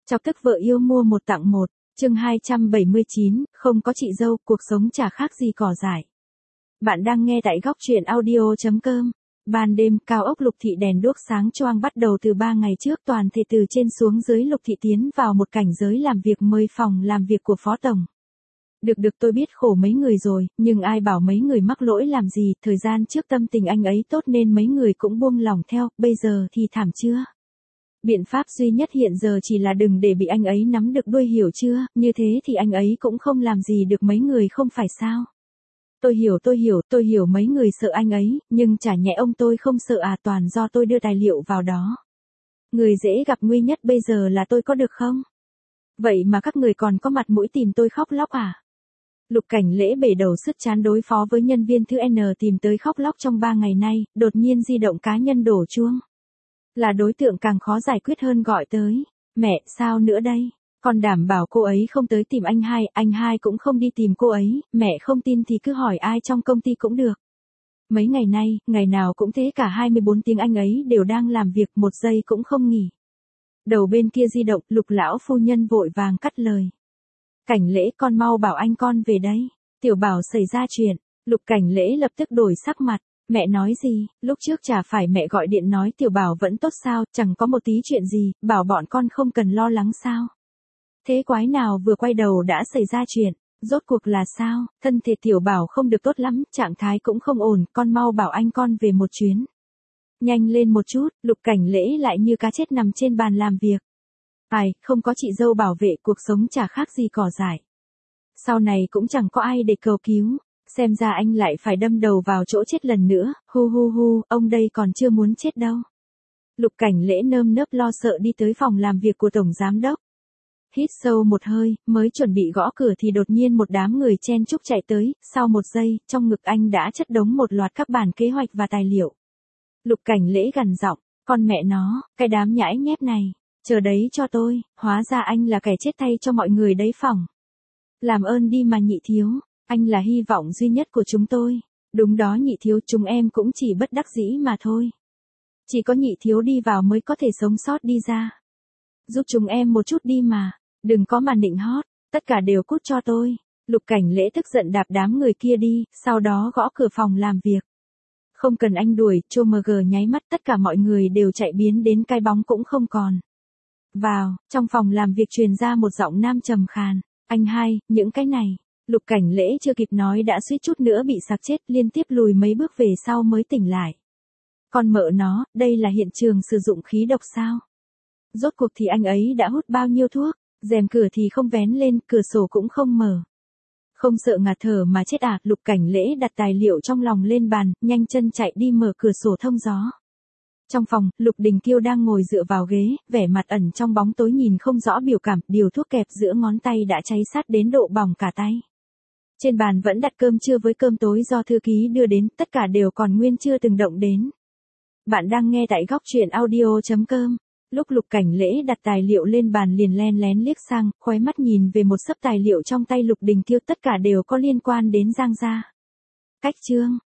Chọc tức vợ yêu mua một tặng một, chương 279, không có chị dâu, cuộc sống chả khác gì cỏ dại. Bạn đang nghe tại góc truyện audio.com. Ban đêm, cao ốc Lục Thị đèn đuốc sáng choang bắt đầu từ 3 ngày trước, toàn thể từ trên xuống dưới Lục Thị tiến vào một cảnh giới làm việc mới phòng làm việc của Phó Tổng. Được tôi biết khổ mấy người rồi, nhưng ai bảo mấy người mắc lỗi làm gì, thời gian trước tâm tình anh ấy tốt nên mấy người cũng buông lỏng theo, bây giờ thì thảm chưa? Biện pháp duy nhất hiện giờ chỉ là đừng để bị anh ấy nắm được đuôi, hiểu chưa, như thế thì anh ấy cũng không làm gì được mấy người, không phải sao? Tôi hiểu mấy người sợ anh ấy, nhưng chả nhẽ ông tôi không sợ à, toàn do tôi đưa tài liệu vào đó. Người dễ gặp nguy nhất bây giờ là tôi, có được không? Vậy mà các người còn có mặt mũi tìm tôi khóc lóc à? Lục Cảnh Lễ bể đầu sứt chán đối phó với nhân viên thứ N tìm tới khóc lóc trong 3 ngày nay, đột nhiên di động cá nhân đổ chuông. Là đối tượng càng khó giải quyết hơn gọi tới. Mẹ, sao nữa đây? Con đảm bảo cô ấy không tới tìm anh hai cũng không đi tìm cô ấy, mẹ không tin thì cứ hỏi ai trong công ty cũng được. Mấy ngày nay, ngày nào cũng thế, cả 24 tiếng anh ấy đều đang làm việc, một giây cũng không nghỉ. Đầu bên kia di động, Lục lão phu nhân vội vàng cắt lời. Cảnh Lễ, con mau bảo anh con về đây. Tiểu Bảo xảy ra chuyện. Lục Cảnh Lễ lập tức đổi sắc mặt. Mẹ nói gì, lúc trước chả phải mẹ gọi điện nói Tiểu Bảo vẫn tốt sao, chẳng có một tí chuyện gì, bảo bọn con không cần lo lắng sao. Thế quái nào vừa quay đầu đã xảy ra chuyện, rốt cuộc là sao? Thân thể Tiểu Bảo không được tốt lắm, trạng thái cũng không ổn, con mau bảo anh con về một chuyến. Nhanh lên một chút, Lục Cảnh Lễ lại như cá chết nằm trên bàn làm việc. Không có chị dâu bảo vệ, cuộc sống chả khác gì cỏ dại. Sau này cũng chẳng có ai để cầu cứu, xem ra anh lại phải đâm đầu vào chỗ chết lần nữa, hu, ông đây còn chưa muốn chết đâu. Lục Cảnh Lễ nơm nớp lo sợ đi tới phòng làm việc của Tổng Giám Đốc. Hít sâu một hơi, mới chuẩn bị gõ cửa thì đột nhiên một đám người chen chúc chạy tới, sau một giây, trong ngực anh đã chất đống một loạt các bản kế hoạch và tài liệu. Lục Cảnh Lễ gằn giọng, con mẹ nó, cái đám nhãi nhép này. Chờ đấy cho tôi, hóa ra anh là kẻ chết thay cho mọi người đấy phỏng. Làm ơn đi mà Nhị thiếu, anh là hy vọng duy nhất của chúng tôi. Đúng đó Nhị thiếu, chúng em cũng chỉ bất đắc dĩ mà thôi. Chỉ có Nhị thiếu đi vào mới có thể sống sót đi ra. Giúp chúng em một chút đi mà, đừng có mà nịnh hót, tất cả đều cút cho tôi. Lục Cảnh Lễ tức giận đạp đám người kia đi, sau đó gõ cửa phòng làm việc. Không cần anh đuổi, Chô MG nháy mắt, tất cả mọi người đều chạy biến đến cái bóng cũng không còn. Vào, trong phòng làm việc truyền ra một giọng nam trầm khàn. Anh hai, những cái này. Lục Cảnh Lễ chưa kịp nói đã suýt chút nữa bị sặc chết, liên tiếp lùi mấy bước về sau mới tỉnh lại. Con mợ nó, đây là hiện trường sử dụng khí độc sao? Rốt cuộc thì anh ấy đã hút bao nhiêu thuốc, rèm cửa thì không vén lên, cửa sổ cũng không mở. Không sợ ngạt thở mà chết à? Lục Cảnh Lễ đặt tài liệu trong lòng lên bàn, nhanh chân chạy đi mở cửa sổ thông gió. Trong phòng, Lục Đình Kiêu đang ngồi dựa vào ghế, vẻ mặt ẩn trong bóng tối nhìn không rõ biểu cảm, điều thuốc kẹp giữa ngón tay đã cháy sát đến độ bỏng cả tay. Trên bàn vẫn đặt cơm trưa với cơm tối do thư ký đưa đến, tất cả đều còn nguyên chưa từng động đến. Bạn đang nghe tại góc truyện audio.com. Lúc Lục Cảnh Lễ đặt tài liệu lên bàn liền len lén liếc sang, khóe mắt nhìn về một xấp tài liệu trong tay Lục Đình Kiêu, tất cả đều có liên quan đến Giang gia. Cách chương,